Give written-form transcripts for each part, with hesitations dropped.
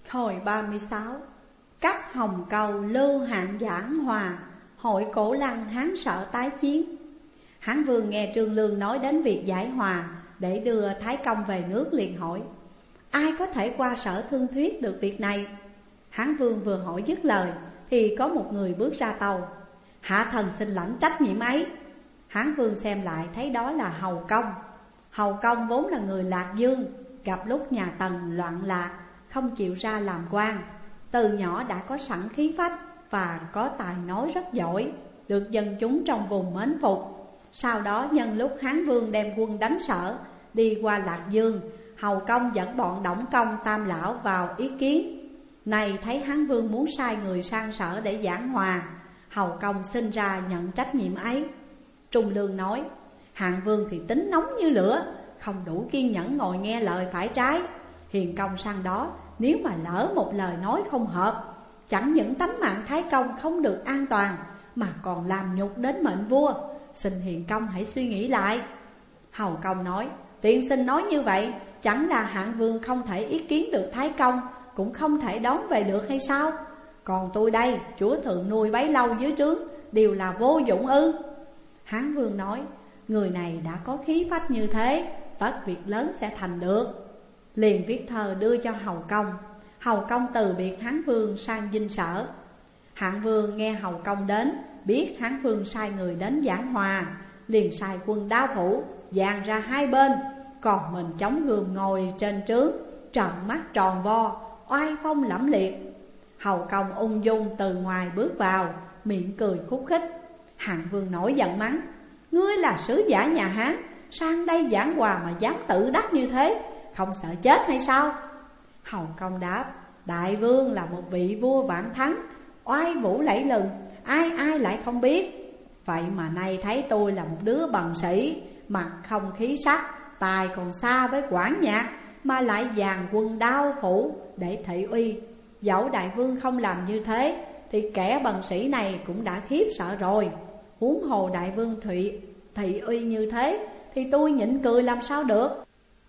Hồi 36, cắt Hồng Câu lưu hạng giảng hòa, hội cổ lăng Hán Sở tái chiến. Hán Vương nghe Trương Lương nói đến việc giải hòa để đưa Thái Công về nước, liền hỏi: ai có thể qua Sở thương thuyết được việc này? Hán Vương vừa hỏi dứt lời thì có một người bước ra tàu: hạ thần xin lãnh trách nhiệm ấy. Hán Vương xem lại thấy đó là Hầu Công. Hầu Công vốn là người Lạc Dương, gặp lúc nhà Tần loạn lạc không chịu ra làm quan. Từ nhỏ đã có sẵn khí phách và có tài nói rất giỏi, được dân chúng trong vùng mến phục. Sau đó nhân lúc Hán Vương đem quân đánh Sở đi qua Lạc Dương, Hầu Công dẫn bọn Đổng Công, Tam Lão vào ý kiến. Này thấy Hán Vương muốn sai người sang Sở để giảng hòa, Hầu Công xin ra nhận trách nhiệm ấy. Trung Lương nói: Hạng Vương thì tính nóng như lửa, không đủ kiên nhẫn ngồi nghe lời phải trái. Hiền công sang đó, nếu mà lỡ một lời nói không hợp, chẳng những tánh mạng Thái Công không được an toàn, mà còn làm nhục đến mệnh vua. Xin hiền công hãy suy nghĩ lại. Hầu Công nói: tiên sinh nói như vậy, chẳng là Hạng Vương không thể ý kiến được Thái Công, cũng không thể đón về được hay sao? Còn tôi đây, chúa thượng nuôi bấy lâu dưới trướng, đều là vô dụng ư? Hán Vương nói: người này đã có khí phách như thế, tất việc lớn sẽ thành được. Liền viết thơ đưa cho Hầu Công. Hầu Công từ biệt Hán Vương sang dinh Sở. Hạng Vương nghe Hầu Công đến, biết Hán Vương sai người đến giảng hòa, liền sai quân đao phủ dàn ra hai bên, còn mình chống gươm ngồi trên trướng, trợn mắt tròn vo, oai phong lẫm liệt. Hầu Công ung dung từ ngoài bước vào, miệng cười khúc khích. Hạng Vương nổi giận mắng: ngươi là sứ giả nhà Hán, sang đây giảng hòa mà dám tự đắc như thế, không sợ chết hay sao? Hầu Công đáp: đại vương là một vị vua vạn thắng, oai vũ lẫy lừng, ai ai lại không biết. Vậy mà nay thấy tôi là một đứa bần sĩ, mặt không khí sắc, tài còn xa với quản nhạc, mà lại dàn quân đao phủ để thị uy. Dẫu đại vương không làm như thế, thì kẻ bần sĩ này cũng đã khiếp sợ rồi. Huống hồ đại vương thị uy như thế, thì tôi nhịn cười làm sao được.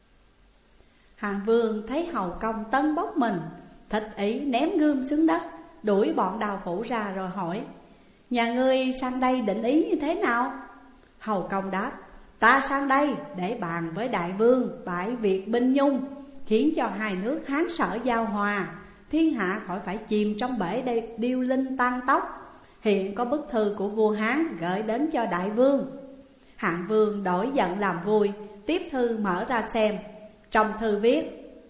Hạng Vương thấy Hầu Công tân bốc mình, thịt ý ném gươm xuống đất, đuổi bọn đào phủ ra rồi hỏi: nhà ngươi sang đây định ý như thế nào? Hầu Công đáp: ta sang đây để bàn với đại vương bãi việc binh nhung, khiến cho hai nước Hán Sở giao hòa, thiên hạ khỏi phải chìm trong bể điêu linh tan tóc. Hiện có bức thư của vua Hán gửi đến cho đại vương. Hạng Vương đổi giận làm vui, tiếp thư mở ra xem. Trong thư viết: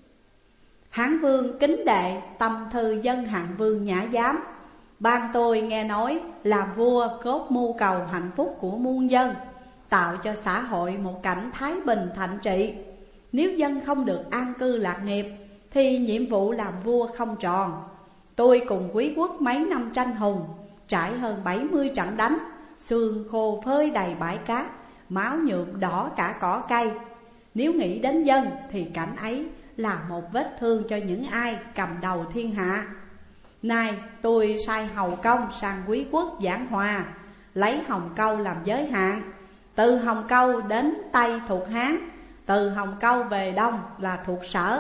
Hán Vương kính đệ, tâm thư dân Hạng Vương Nhã Giám. Ban tôi nghe nói làm vua cốt mưu cầu hạnh phúc của muôn dân, tạo cho xã hội một cảnh thái bình thạnh trị. Nếu dân không được an cư lạc nghiệp, thì nhiệm vụ làm vua không tròn. Tôi cùng quý quốc mấy năm tranh hùng, trải hơn 70 trận đánh, xương khô phơi đầy bãi cát, máu nhuộm đỏ cả cỏ cây. Nếu nghĩ đến dân thì cảnh ấy là một vết thương cho những ai cầm đầu thiên hạ. Nay tôi sai Hầu Công sang quý quốc giảng hòa, lấy Hồng Câu làm giới hạn. Từ Hồng Câu đến Tây thuộc Hán, từ Hồng Câu về Đông là thuộc Sở.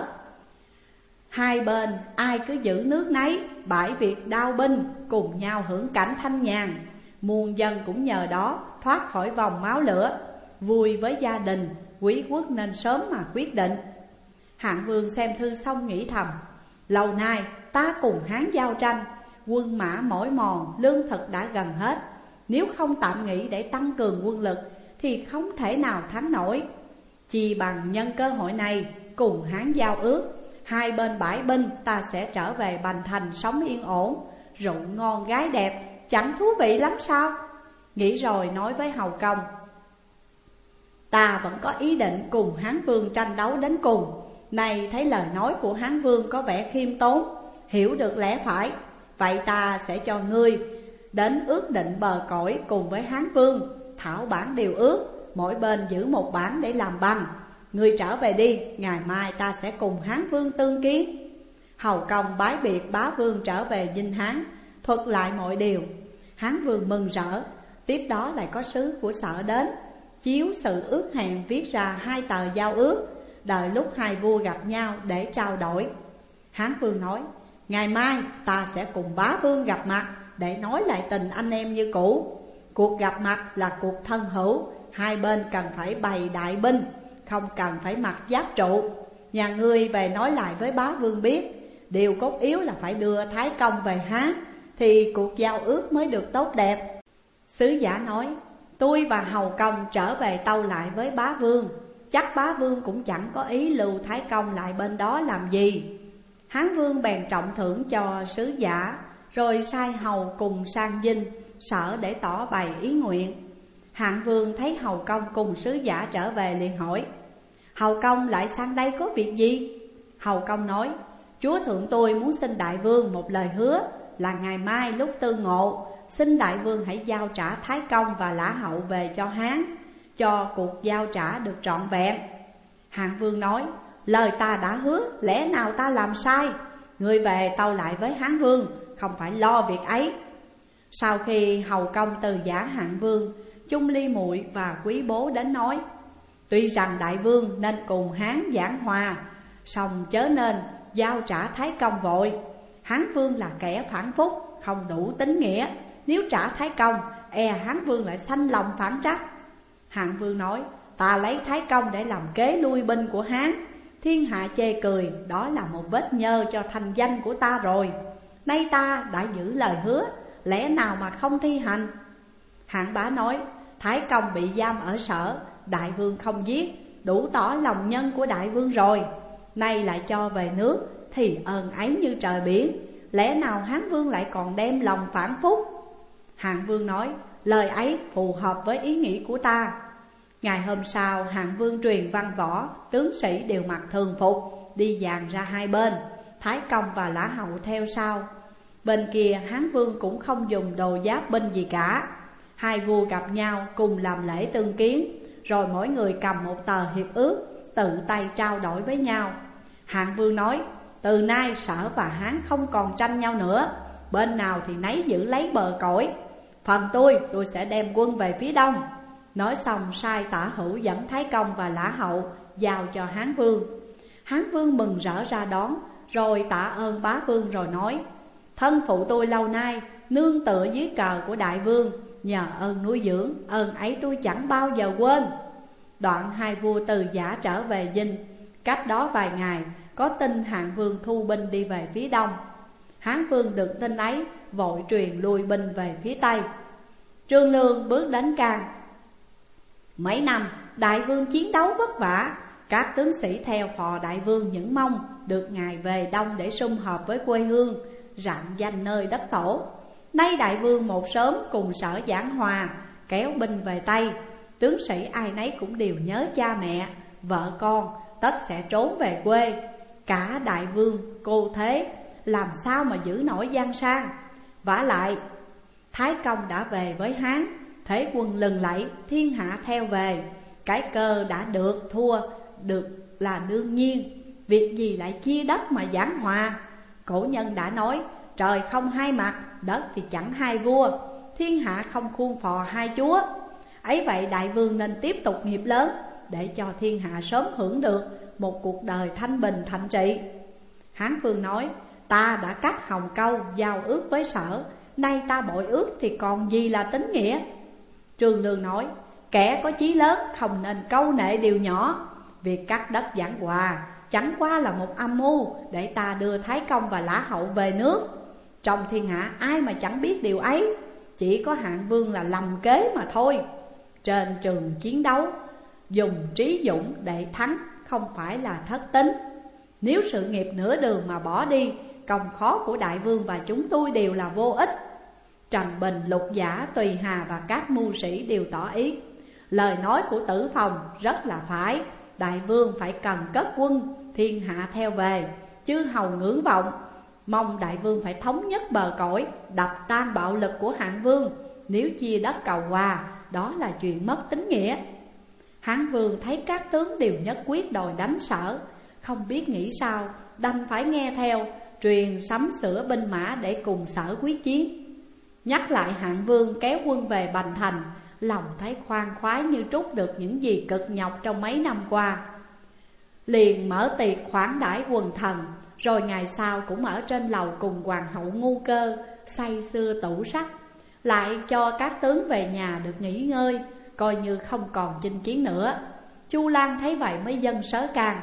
Hai bên ai cứ giữ nước nấy, bãi việc đao binh, cùng nhau hưởng cảnh thanh nhàn. Muôn dân cũng nhờ đó thoát khỏi vòng máu lửa, vui với gia đình. Quý quốc nên sớm mà quyết định. Hạng Vương xem thư xong nghĩ thầm: lâu nay ta cùng Hán giao tranh, quân mã mỏi mòn, lương thực đã gần hết. Nếu không tạm nghỉ để tăng cường quân lực, thì không thể nào thắng nổi. Chỉ bằng nhân cơ hội này cùng Hán giao ước, hai bên bãi binh ta sẽ trở về Bành Thành sống yên ổn. Rượu ngon gái đẹp chẳng thú vị lắm sao? Nghĩ rồi nói với Hầu Công: ta vẫn có ý định cùng Hán Vương tranh đấu đến cùng. Này thấy lời nói của Hán Vương có vẻ khiêm tốn, hiểu được lẽ phải, vậy ta sẽ cho ngươi đến ước định bờ cõi cùng với Hán Vương, thảo bản điều ước, mỗi bên giữ một bản để làm bằng. Ngươi trở về đi, ngày mai ta sẽ cùng Hán Vương tương kiến. Hầu Công bái biệt bá vương trở về dinh Hán, thuật lại mọi điều. Hán Vương mừng rỡ. Tiếp đó lại có sứ của Sở đến, chiếu sự ước hẹn viết ra hai tờ giao ước, đợi lúc hai vua gặp nhau để trao đổi. Hán vương nói: ngày mai ta sẽ cùng bá vương gặp mặt để nói lại tình anh em như cũ. Cuộc gặp mặt là cuộc thân hữu, hai bên cần phải bày đại binh, không cần phải mặc giáp trụ. Nhà ngươi về nói lại với bá vương biết, điều cốt yếu là phải đưa Thái Công về Hán, thì cuộc giao ước mới được tốt đẹp. Sứ giả nói: tôi và Hầu Công trở về tâu lại với bá vương, chắc bá vương cũng chẳng có ý lưu Thái Công lại bên đó làm gì. Hán vương bèn trọng thưởng cho sứ giả, rồi sai hầu cùng sang dinh Sở để tỏ bày ý nguyện. Hạng vương thấy Hầu Công cùng sứ giả trở về liền hỏi: Hầu Công lại sang đây có việc gì? Hầu Công nói: chúa thượng tôi muốn xin đại vương một lời hứa, là ngày mai lúc tư ngộ, xin đại vương hãy giao trả Thái Công và Lã Hậu về cho Hán, cho cuộc giao trả được trọn vẹn. Hạng vương nói: lời ta đã hứa, lẽ nào ta làm sai? Người về tâu lại với Hán vương, không phải lo việc ấy. Sau khi Hầu Công từ giả Hạng vương, Chung Ly Muội và Quý Bố đến nói: tuy rằng đại vương nên cùng Hán giảng hòa, song chớ nên giao trả Thái Công vội. Hán vương là kẻ phản phúc, không đủ tín nghĩa, nếu trả Thái Công, e Hán vương lại sanh lòng phản trách. Hạng vương nói: ta lấy Thái Công để làm kế lui binh của Hán, thiên hạ chê cười, đó là một vết nhơ cho thành danh của ta rồi. Nay ta đã giữ lời hứa, lẽ nào mà không thi hành? Hạng bá nói: Thái Công bị giam ở Sở, đại vương không giết, đủ tỏ lòng nhân của đại vương rồi. Nay lại cho về nước, thì ơn ấy như trời biển, lẽ nào Hán vương lại còn đem lòng phản phúc? Hạng vương nói: lời ấy phù hợp với ý nghĩ của ta. Ngày hôm sau, Hạng vương truyền văn võ, tướng sĩ đều mặc thường phục, đi dàn ra hai bên, Thái Công và Lã Hậu theo sau. Bên kia Hán vương cũng không dùng đồ giáp binh gì cả. Hai vua gặp nhau cùng làm lễ tương kiến, rồi mỗi người cầm một tờ hiệp ước, tự tay trao đổi với nhau. Hạng vương nói: từ nay Sở và Hán không còn tranh nhau nữa, bên nào thì nấy giữ lấy bờ cõi. Phần tôi sẽ đem quân về phía đông. Nói xong sai Tả Hữu dẫn Thái Công và Lã Hậu giao cho Hán vương. Hán vương mừng rỡ ra đón, rồi tạ ơn bá vương rồi nói: thân phụ tôi lâu nay nương tựa dưới cờ của đại vương, nhờ ơn nuôi dưỡng, ơn ấy tôi chẳng bao giờ quên. Đoạn hai vua từ giả trở về dinh. Cách đó vài ngày, có tin Hạng vương thu binh đi về phía đông. Hán vương được tin ấy, vội truyền lui binh về phía tây. Trương Lương bước đến Can. Mấy năm đại vương chiến đấu vất vả, các tướng sĩ theo phò đại vương những mong được ngài về đông để sum họp với quê hương, rạng danh nơi đất tổ. Nay đại vương một sớm cùng Sở giảng hòa, kéo binh về Tây. Tướng sĩ ai nấy cũng đều nhớ cha mẹ, vợ con, tất sẽ trốn về quê. Cả đại vương, cô thế, làm sao mà giữ nổi giang sang? Vả lại, Thái Công đã về với Hán, thế quân lừng lẫy, thiên hạ theo về. Cái cơ đã được, thua được là đương nhiên, việc gì lại chia đất mà giảng hòa? Cổ nhân đã nói: trời không hai mặt, đất thì chẳng hai vua, thiên hạ không khuôn phò hai chúa. Ấy vậy đại vương nên tiếp tục nghiệp lớn, để cho thiên hạ sớm hưởng được một cuộc đời thanh bình thạnh trị. Hán vương nói: ta đã cắt Hồng Câu giao ước với Sở, nay ta bội ước thì còn gì là tín nghĩa? Trương Lương nói: kẻ có chí lớn không nên câu nệ điều nhỏ. Việc cắt đất giảng hòa chẳng qua là một âm mưu để ta đưa Thái Công và Lã Hậu về nước. Trong thiên hạ ai mà chẳng biết điều ấy, chỉ có Hạng vương là lầm kế mà thôi. Trên trường chiến đấu, dùng trí dũng để thắng, không phải là thất tính. Nếu sự nghiệp nửa đường mà bỏ đi, công khó của đại vương và chúng tôi đều là vô ích. Trần Bình, Lục Giả, Tùy Hà và các mưu sĩ đều tỏ ý. Lời nói của Tử Phòng rất là phải, đại vương phải cần cất quân, thiên hạ theo về. Chư hầu ngưỡng vọng, mong đại vương phải thống nhất bờ cõi, đập tan bạo lực của Hạng vương. Nếu chia đất cầu hòa, đó là chuyện mất tính nghĩa. Hán vương thấy các tướng đều nhất quyết đòi đánh Sở, không biết nghĩ sao, đành phải nghe theo, truyền sắm sửa binh mã để cùng Sở quyết chiến. Nhắc lại Hạng vương kéo quân về Bành Thành, lòng thấy khoan khoái như trút được những gì cực nhọc trong mấy năm qua. Liền mở tiệc khoản đãi quần thần, Rồi ngày sau cũng ở trên lầu cùng hoàng hậu Ngu Cơ say sưa tủ sắc, lại cho các tướng về nhà được nghỉ ngơi, coi như không còn chinh chiến nữa. Chu Lan thấy vậy mới dâng sớ can: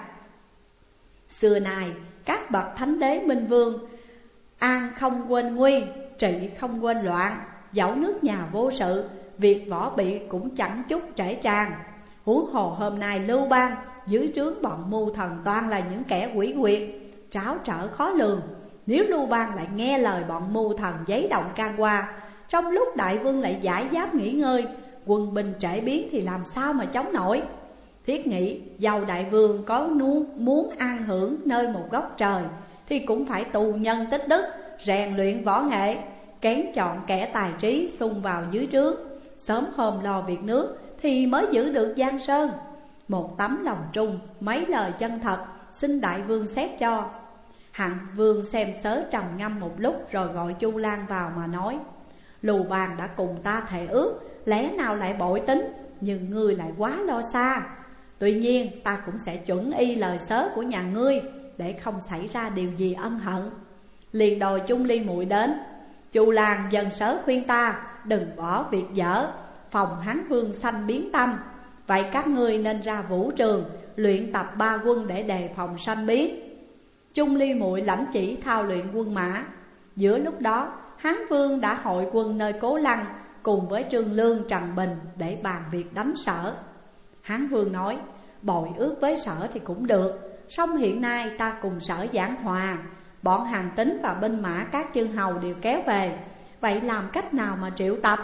xưa nay các bậc thánh đế minh vương, an không quên nguy, trị không quên loạn. Dẫu nước nhà vô sự, việc võ bị cũng chẳng chút trễ tràn. Huống hồ hôm nay Lưu Bang dưới trướng bọn mưu thần toàn là những kẻ quỷ quyệt, tráo trở khó lường. Nếu Lưu Bang lại nghe lời bọn mưu thần giấy động can qua, trong lúc đại vương lại giải giáp nghỉ ngơi, quân binh trễ biến thì làm sao mà chống nổi. Thiết nghĩ dầu đại vương có muốn an hưởng nơi một góc trời, thì cũng phải tù nhân tích đức, rèn luyện võ nghệ, kén chọn kẻ tài trí xung vào dưới trướng, sớm hôm lo việc nước thì mới giữ được giang sơn. Một tấm lòng trung, mấy lời chân thật, xin đại vương xét cho. Hạng vương xem sớ trầm ngâm một lúc, rồi gọi Chu Lan vào mà nói: Lưu Bang đã cùng ta thề ước, lẽ nào lại bội tính, nhưng ngươi lại quá lo xa. Tuy nhiên ta cũng sẽ chuẩn y lời sớ của nhà ngươi, để không xảy ra điều gì ân hận. Liền đòi Chung Ly muội đến. Chu Lan dần sớ khuyên ta đừng bỏ việc dở, phòng Hán vương sanh biến tâm. Vậy các ngươi nên ra vũ trường luyện tập 3 quân để đề phòng sanh biến. Chung Ly muội lãnh chỉ thao luyện quân mã. Giữa lúc đó Hán vương đã hội quân nơi Cố Lăng cùng với Trương Lương, Trần Bình để bàn việc đánh Sở. Hán vương nói: bội ước với Sở thì cũng được, song hiện nay ta cùng Sở giảng hòa, bọn Hàn Tín và binh mã các chư hầu đều kéo về, vậy làm cách nào mà triệu tập?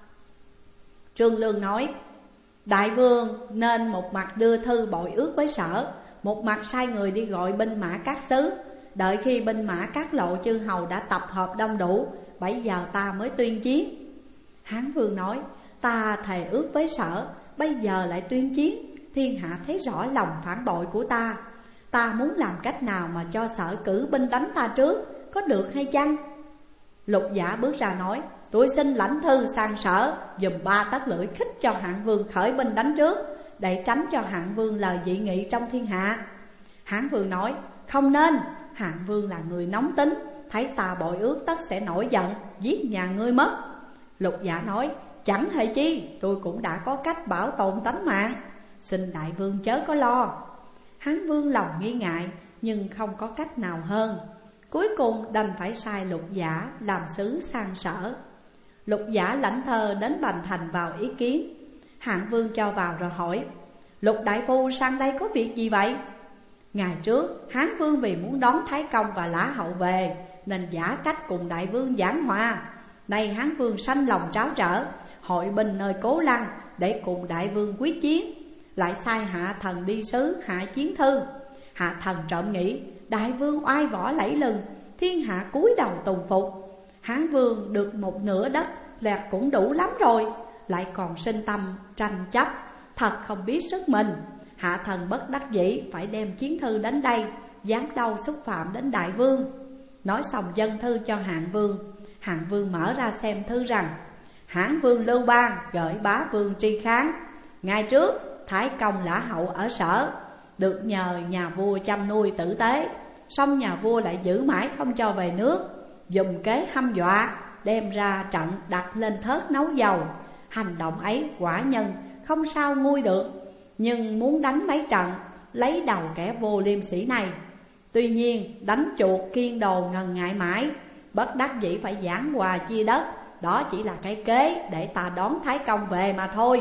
Trương Lương nói: đại vương nên một mặt đưa thư bội ước với Sở, một mặt sai người đi gọi binh mã các xứ. Đợi khi binh mã các lộ chư hầu đã tập hợp đông đủ, bây giờ ta mới tuyên chiến. Hán vương nói: ta thề ước với Sở, bây giờ lại tuyên chiến, thiên hạ thấy rõ lòng phản bội của ta. Ta muốn làm cách nào mà cho Sở cử binh đánh ta trước, có được hay chăng? Lục Giả bước ra nói: tôi xin lãnh thư sang Sở, dùm 3 tấc lưỡi khích cho Hạng vương khởi binh đánh trước, để tránh cho Hạng vương lời dị nghị trong thiên hạ. Hán vương nói: không nên, Hạng vương là người nóng tính, thấy ta bội ước tất sẽ nổi giận, giết nhà ngươi mất. Lục Giả nói: chẳng hề chi, tôi cũng đã có cách bảo tồn tánh mạng, xin đại vương chớ có lo. Hán vương lòng nghi ngại, nhưng không có cách nào hơn. Cuối cùng đành phải sai Lục Giả làm sứ sang Sở. Lục Giả lãnh thơ đến Bành Thành vào ý kiến. Hạng vương cho vào rồi hỏi: Lục đại phu sang đây có việc gì vậy? Ngày trước Hán vương vì muốn đón Thái Công và Lã Hậu về, nên giả cách cùng đại vương giảng hòa. Nay Hán vương sanh lòng tráo trở, hội binh nơi Cố Lăng để cùng đại vương quyết chiến, lại sai hạ thần đi sứ hạ chiến thư. Hạ thần trộm nghĩ đại vương oai võ lẫy lừng, thiên hạ cúi đầu tùng phục. Hán vương được một nửa đất lẹt cũng đủ lắm rồi, lại còn sinh tâm tranh chấp, thật không biết sức mình. Hạ thần bất đắc dĩ phải đem chiến thư đến đây, dám đâu xúc phạm đến đại vương. Nói xong dâng thư cho Hạng vương. Hạng vương mở ra xem thư rằng: Hán vương Lưu Bang gửi bá vương Tri Kháng. Ngày trước Thái Công Lã Hậu ở Sở, được nhờ nhà vua chăm nuôi tử tế, song nhà vua lại giữ mãi không cho về nước, dùng kế hăm dọa, đem ra trận đặt lên thớt nấu dầu. Hành động ấy quả nhân không sao nguôi được, nhưng muốn đánh mấy trận, lấy đầu kẻ vô liêm sỉ này. Tuy nhiên đánh chuột kiên đồ ngần ngại mãi, bất đắc dĩ phải giảng hòa chia đất. Đó chỉ là cái kế để ta đón Thái Công về mà thôi.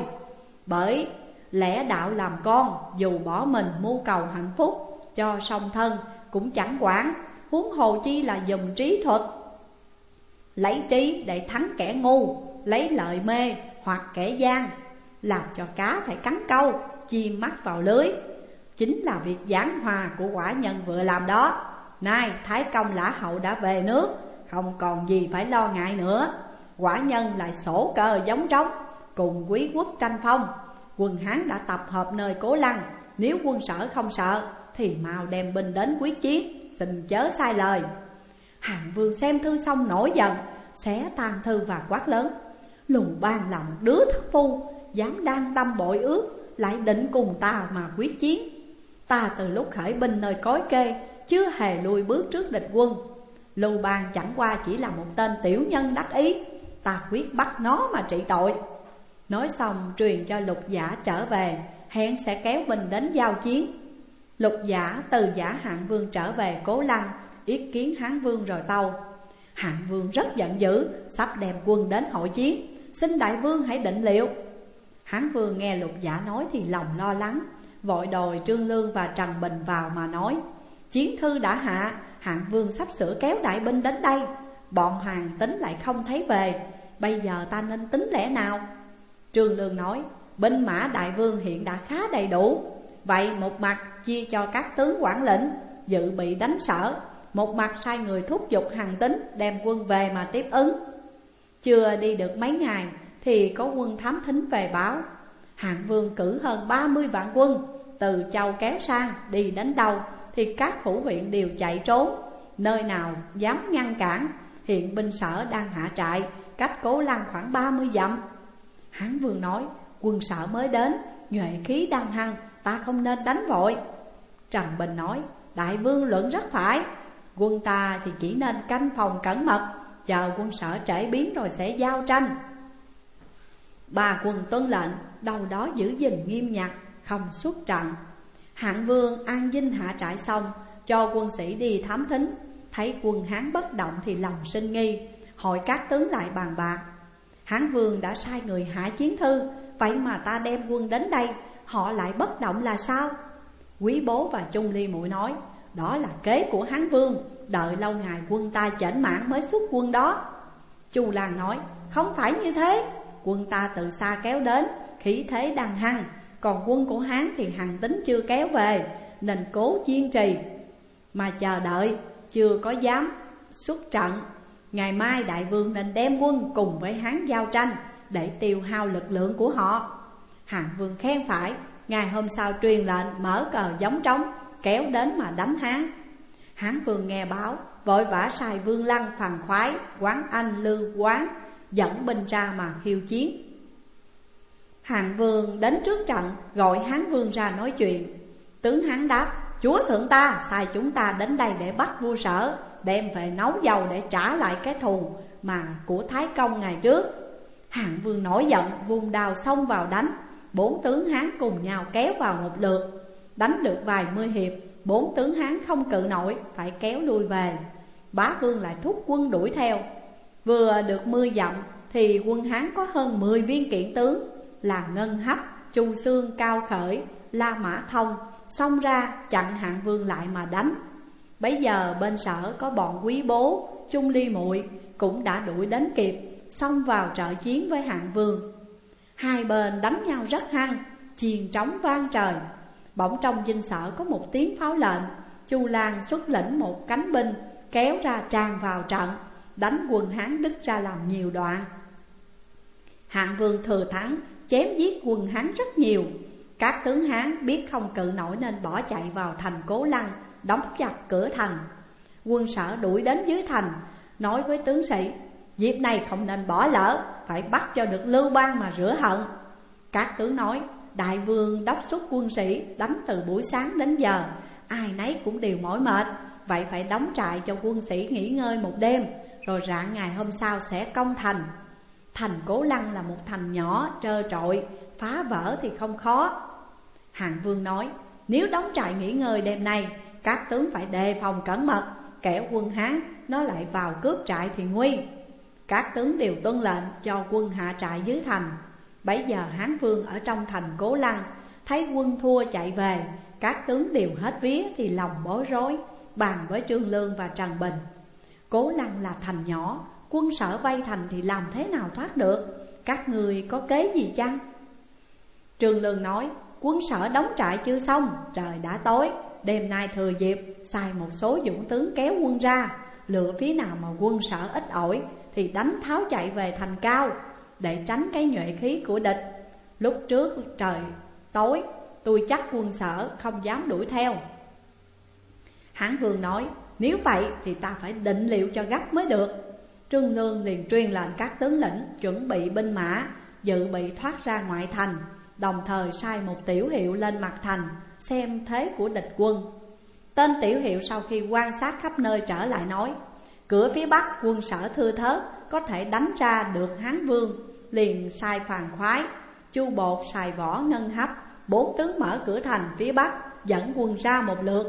Bởi lẽ đạo làm con, dù bỏ mình mưu cầu hạnh phúc cho song thân cũng chẳng quản, huống hồ chi là dùng trí thuật. Lấy trí để thắng kẻ ngu, lấy lợi mê hoặc kẻ gian, làm cho cá phải cắn câu, chim mắc vào lưới. Chính là việc giảng hòa của quả nhân vừa làm đó. Nay Thái Công Lã Hậu đã về nước, không còn gì phải lo ngại nữa. Quả nhân lại sổ cờ giống trống, cùng quý quốc tranh phong. Quân Hán đã tập hợp nơi Cố Lăng, nếu quân Sở không sợ thì mau đem binh đến quyết chiến, xin chớ sai lời. Hạng vương xem thư xong nổi giận, xé tan thư và quát lớn: Lưu Bang là một đứa thất phu, dám đan tâm bội ước, lại định cùng ta mà quyết chiến. Ta từ lúc khởi binh nơi Cối Kê chưa hề lùi bước trước địch quân. Lưu Bang chẳng qua chỉ là một tên tiểu nhân đắc ý, ta quyết bắt nó mà trị tội. Nói xong truyền cho Lục Giả trở về, hẹn sẽ kéo binh đến giao chiến. Lục Giả từ Giả Hạng Vương trở về Cố Lăng, yết kiến Hán Vương rồi tâu. Hạng Vương rất giận dữ, sắp đem quân đến hội chiến, xin đại vương hãy định liệu. Hán Vương nghe Lục Giả nói thì lòng lo lắng, vội đòi Trương Lương và Trần Bình vào mà nói. Chiến thư đã hạ, Hạng Vương sắp sửa kéo đại binh đến đây, bọn Hoàng tính lại không thấy về, bây giờ ta nên tính lẽ nào? Trương Lương nói, binh mã đại vương hiện đã khá đầy đủ, vậy một mặt chia cho các tướng quản lĩnh dự bị đánh Sở, một mặt sai người thúc giục Hàn Tín đem quân về mà tiếp ứng. Chưa đi được mấy ngày thì có quân thám thính về báo, Hạng Vương cử hơn 30 vạn quân từ Châu kéo sang, đi đến đâu thì các phủ huyện đều chạy trốn, nơi nào dám ngăn cản. Hiện binh Sở đang hạ trại cách Cố Lăng khoảng 30 dặm. Hán Vương nói, quân Sở mới đến, nhuệ khí đang hăng, ta không nên đánh vội. Trần Bình nói, đại vương luận rất phải, quân ta thì chỉ nên canh phòng cẩn mật, chờ quân Sở trễ biến rồi sẽ giao tranh. Ba quân tuân lệnh, đâu đó giữ gìn nghiêm ngặt, không xuất trận. Hạng Vương an dinh hạ trại xong, cho quân sĩ đi thám thính, thấy quân Hán bất động thì lòng sinh nghi, hội các tướng lại bàn bạc. Hán Vương đã sai người hạ chiến thư, vậy mà ta đem quân đến đây, họ lại bất động là sao? Quý Bố và Chung Ly Muội nói, đó là kế của Hán Vương, đợi lâu ngày quân ta chểnh mãn mới xuất quân đó. Chu Lan nói, không phải như thế, quân ta từ xa kéo đến, khí thế đang hăng, còn quân của Hán thì Hàn Tín chưa kéo về, nên cố kiên trì mà chờ đợi, chưa có dám xuất trận. Ngày mai đại vương nên đem quân cùng với Hán giao tranh, để tiêu hao lực lượng của họ. Hạng Vương khen phải, ngày hôm sau truyền lệnh mở cờ giống trống, kéo đến mà đánh Hán. Hán Vương nghe báo, vội vã sai Vương Lăng, Phàn Khoái, Quán Anh, Lưu Quán dẫn binh ra mà khiêu chiến. Hạng Vương đến trước trận, gọi Hán Vương ra nói chuyện. Tướng Hán đáp, chúa thượng ta sai chúng ta đến đây để bắt vua Sở, đem về nấu dầu để trả lại cái thù mà của Thái Công ngày trước. Hạng Vương nổi giận, vung đao xông vào đánh. 4 tướng Hán cùng nhau kéo vào một lượt, đánh được vài mươi hiệp, 4 tướng Hán không cự nổi, phải kéo lui về. Bá Vương lại thúc quân đuổi theo. Vừa được 10 dặm thì quân Hán có hơn 10 viên kiện tướng là Ngân Hấp, Chu Xương, Cao Khởi, La Mã Thông xông ra chặn Hạng Vương lại mà đánh. Bấy giờ bên Sở có bọn Quý Bố, Chung Ly Muội cũng đã đuổi đến kịp, xông vào trợ chiến với Hạng Vương. Hai bên đánh nhau rất hăng, chiền trống vang trời. Bỗng trong dinh Sở có một tiếng pháo lệnh, Chu Lan xuất lĩnh một cánh binh kéo ra tràn vào trận, đánh quân Hán đứt ra làm nhiều đoạn. Hạng Vương thừa thắng, chém giết quân Hán rất nhiều. Các tướng Hán biết không cự nổi nên bỏ chạy vào thành Cố Lăng, đóng chặt cửa thành. Quân Sở đuổi đến dưới thành, nói với tướng sĩ, dịp này không nên bỏ lỡ, phải bắt cho được Lưu Bang mà rửa hận. Các tướng nói, đại vương đốc xuất quân sĩ đánh từ buổi sáng đến giờ, ai nấy cũng đều mỏi mệt, vậy phải đóng trại cho quân sĩ nghỉ ngơi một đêm, rồi rạng ngày hôm sau sẽ công thành. Thành Cố Lăng là một thành nhỏ trơ trọi, phá vỡ thì không khó. Hạng Vương nói, nếu đóng trại nghỉ ngơi đêm nay, các tướng phải đề phòng cẩn mật, kẻo quân Hán nó lại vào cướp trại thì nguy. Các tướng đều tuân lệnh cho quân hạ trại dưới thành. Bấy giờ Hán Vương ở trong thành Cố Lăng thấy quân thua chạy về, các tướng đều hết vía thì lòng bối rối, bàn với Trương Lương và Trần Bình. Cố Lăng là thành nhỏ, quân Sở vây thành thì làm thế nào thoát được, các người có kế gì chăng? Trương Lương nói, quân Sở đóng trại chưa xong, trời đã tối, đêm nay thừa dịp sai một số dũng tướng kéo quân ra, lựa phía nào mà quân Sở ít ỏi thì đánh tháo chạy về thành cao, để tránh cái nhuệ khí của địch. Lúc trước trời tối, tôi chắc quân Sở không dám đuổi theo. Hán Vương nói, nếu vậy thì ta phải định liệu cho gấp mới được. Trương Lương liền truyền lệnh các tướng lĩnh chuẩn bị binh mã, dự bị thoát ra ngoại thành, đồng thời sai một tiểu hiệu lên mặt thành xem thế của địch quân. Tên Tiểu Hiệu sau khi quan sát khắp nơi trở lại nói: cửa phía bắc quân Sở thưa thớt, có thể đánh ra được Hán Vương. Liền sai Phàn Khoái, Chu Bột, Sài Võ, Ngân Hấp 4 tướng mở cửa thành phía bắc, dẫn quân ra một lượt.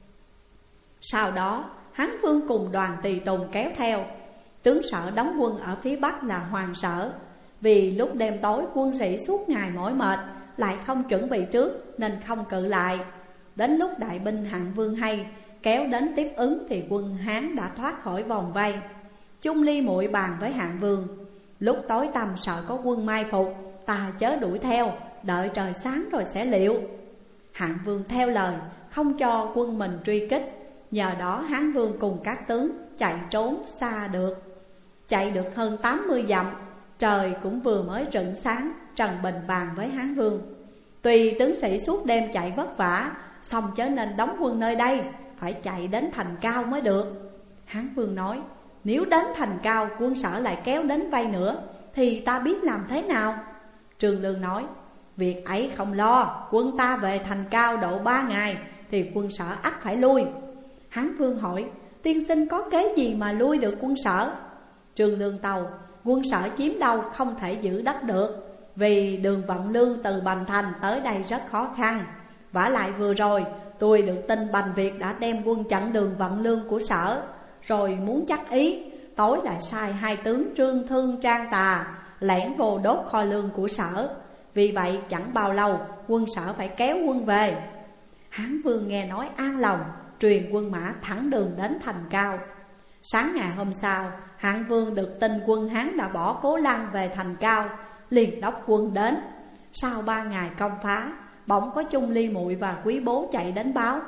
Sau đó Hán Vương cùng đoàn tùy tùng kéo theo. Tướng Sở đóng quân ở phía bắc là Hoàng Sở. Vì lúc đêm tối quân sĩ suốt ngày mỏi mệt, lại không chuẩn bị trước nên không cự lại. Đến lúc đại binh Hạng Vương hay kéo đến tiếp ứng thì quân Hán đã thoát khỏi vòng vây. Chung Ly Muội bàn với Hạng Vương: lúc tối tăm sợ có quân mai phục, ta chớ đuổi theo, đợi trời sáng rồi sẽ liệu. Hạng Vương theo lời, không cho quân mình truy kích. Nhờ đó Hán Vương cùng các tướng chạy trốn xa được. Chạy được hơn 80 dặm, trời cũng vừa mới rạng sáng. Trần Bình bàn với Hán Vương: tuy tướng sĩ suốt đêm chạy vất vả, song chớ nên đóng quân nơi đây, phải chạy đến thành Cao mới được. Hán Vương nói: nếu đến thành Cao quân Sở lại kéo đến vây nữa thì ta biết làm thế nào? Trương Lương nói: việc ấy không lo, quân ta về thành Cao độ 3 ngày thì quân Sở ắt phải lui. Hán Vương hỏi: tiên sinh có kế gì mà lui được quân Sở? Trương Lương tâu: quân Sở chiếm đâu không thể giữ đất được, vì đường vận lương từ Bành Thành tới đây rất khó khăn. Vả lại vừa rồi tôi được tin Bành Việt đã đem quân chặn đường vận lương của Sở, rồi muốn chắc ý, tối lại sai 2 tướng Trương Thương, Trang Tà lẻn vô đốt kho lương của Sở. Vì vậy chẳng bao lâu quân Sở phải kéo quân về. Hán Vương nghe nói an lòng, truyền quân mã thẳng đường đến thành Cao. Sáng ngày hôm sau, Hạng Vương được tin quân Hán đã bỏ Cố Lăng về thành Cao, liền đốc quân đến. Sau 3 ngày công phá, bỗng có Chung Ly Muội và Quý Bố chạy đến báo: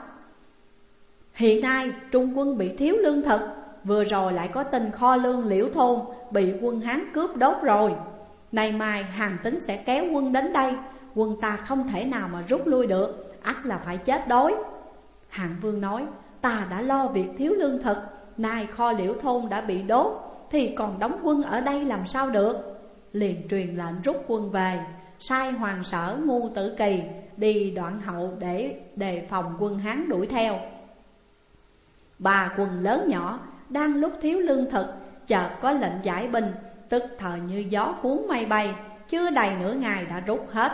hiện nay Trung quân bị thiếu lương thực, vừa rồi lại có tin kho lương Liễu Thôn bị quân Hán cướp đốt rồi. Nay mai Hàn Tín sẽ kéo quân đến đây, quân ta không thể nào mà rút lui được, ắt là phải chết đói. Hạng Vương nói: ta đã lo việc thiếu lương thực, nay kho Liễu Thôn đã bị đốt thì còn đóng quân ở đây làm sao được. Liền truyền lệnh rút quân về, sai Hoàng Sở, Ngu Tử Kỳ đi Đoạn Hậu để đề phòng quân Hán đuổi theo. 3 quân lớn nhỏ đang lúc thiếu lương thực, chợt có lệnh giải binh, tức thời như gió cuốn mây bay, chưa đầy nửa ngày đã rút hết.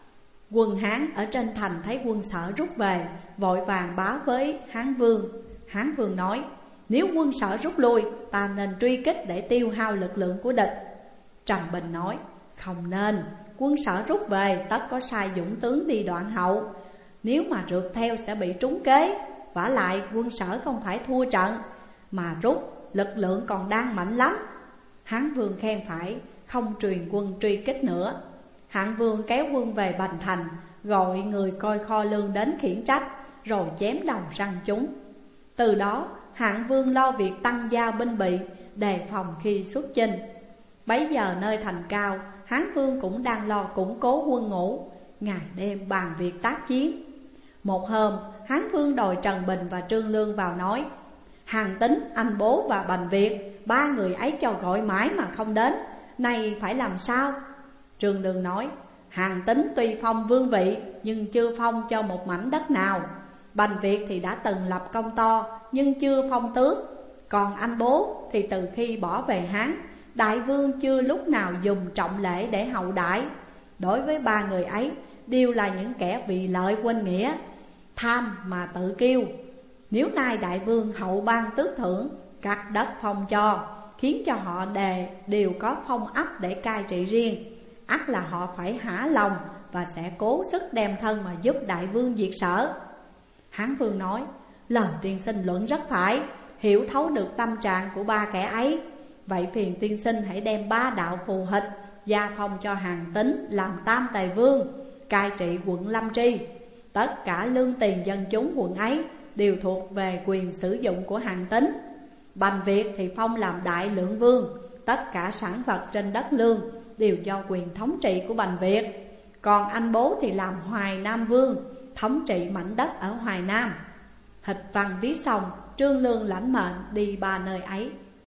Quân Hán ở trên thành thấy quân Sở rút về, vội vàng báo với Hán Vương. Hán Vương nói: nếu quân Sở rút lui, ta nên truy kích để tiêu hao lực lượng của địch. Trần Bình nói: không nên, quân Sở rút về tất có sai dũng tướng đi Đoạn Hậu, nếu mà rượt theo sẽ bị trúng kế. Vả lại quân Sở không phải thua trận, mà rút lực lượng còn đang mạnh lắm. Hán Vương khen phải, không truyền quân truy kích nữa. Hạng Vương kéo quân về Bành Thành, gọi người coi kho lương đến khiển trách, rồi chém đầu răng chúng. Từ đó Hạng Vương lo việc tăng gia binh bị, đề phòng khi xuất chinh. Bấy giờ nơi thành Cao, Hán Vương cũng đang lo củng cố quân ngũ, ngày đêm bàn việc tác chiến. Một hôm, Hán Vương đòi Trần Bình và Trương Lương vào nói: Hàn Tín, Anh Bố và Bành Việt, 3 người ấy cho gọi mãi mà không đến, nay phải làm sao? Trương Lương nói: Hàn Tín tuy phong vương vị, nhưng chưa phong cho một mảnh đất nào. Bành Việt thì đã từng lập công to, nhưng chưa phong tước. Còn anh Bố thì từ khi bỏ về Hán, đại vương chưa lúc nào dùng trọng lễ để hậu đãi. Đối với 3 người ấy, đều là những kẻ vì lợi quên nghĩa, tham mà tự kiêu. Nếu nay đại vương hậu ban tước thưởng, cắt đất phong cho, khiến cho họ đều có phong ấp để cai trị riêng, ắt là họ phải hả lòng và sẽ cố sức đem thân mà giúp đại vương diệt Sở. Hán Vương nói: lời tiên sinh luận rất phải, hiểu thấu được tâm trạng của 3 kẻ ấy. Vậy phiền tiên sinh hãy đem 3 đạo phù hịch gia phong cho Hàn Tín làm Tam Tề Vương, cai trị quận Lâm Tri. Tất cả lương tiền dân chúng quận ấy đều thuộc về quyền sử dụng của Hàn Tín. Bành Việt thì phong làm Đại Lượng Vương, tất cả sản vật trên đất lương đều do quyền thống trị của Bành Việt. Còn anh Bố thì làm Hoài Nam Vương, thống trị mảnh đất ở Hoài Nam. Hịch văn viết xong, Trương Lương lãnh mệnh đi 3 nơi ấy.